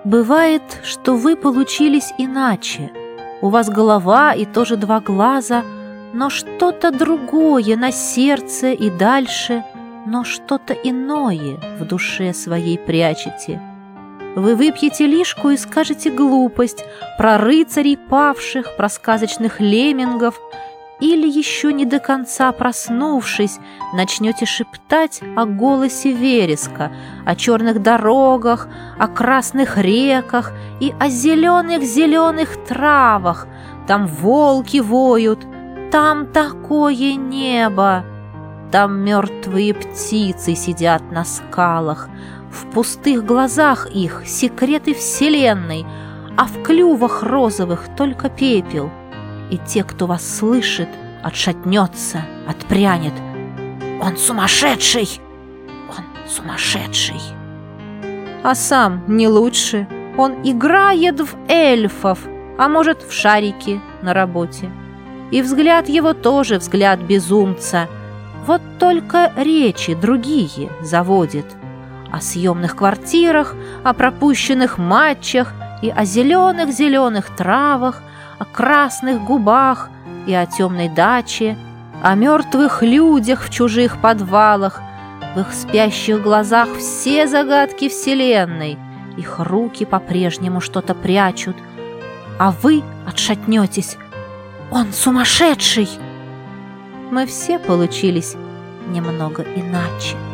Бывает, что вы получились иначе. У вас голова и тоже два глаза, но что-то другое на сердце и дальше, но что-то иное в душе своей прячете. Вы выпьете лишку и скажете глупость про рыцарей павших, про сказочных леммингов, или еще не до конца проснувшись, начнете шептать о голосе вереска, о черных дорогах, о красных реках и о зеленых-зеленых травах. Там волки воют, там такое небо, там мертвые птицы сидят на скалах, в пустых глазах их секреты вселенной, а в клювах розовых только пепел. И те, кто вас слышит, отшатнется, отпрянет. Он сумасшедший! Он сумасшедший! А сам не лучше. Он играет в эльфов, а может, в шарики на работе. И взгляд его тоже взгляд безумца. Вот только речи другие заводит. О съемных квартирах, о пропущенных матчах и о зеленых-зеленых травах, о красных губах и о темной даче, о мертвых людях в чужих подвалах. В их спящих глазах все загадки вселенной. Их руки по-прежнему что-то прячут. А вы отшатнетесь. Он сумасшедший! Мы все получились немного иначе.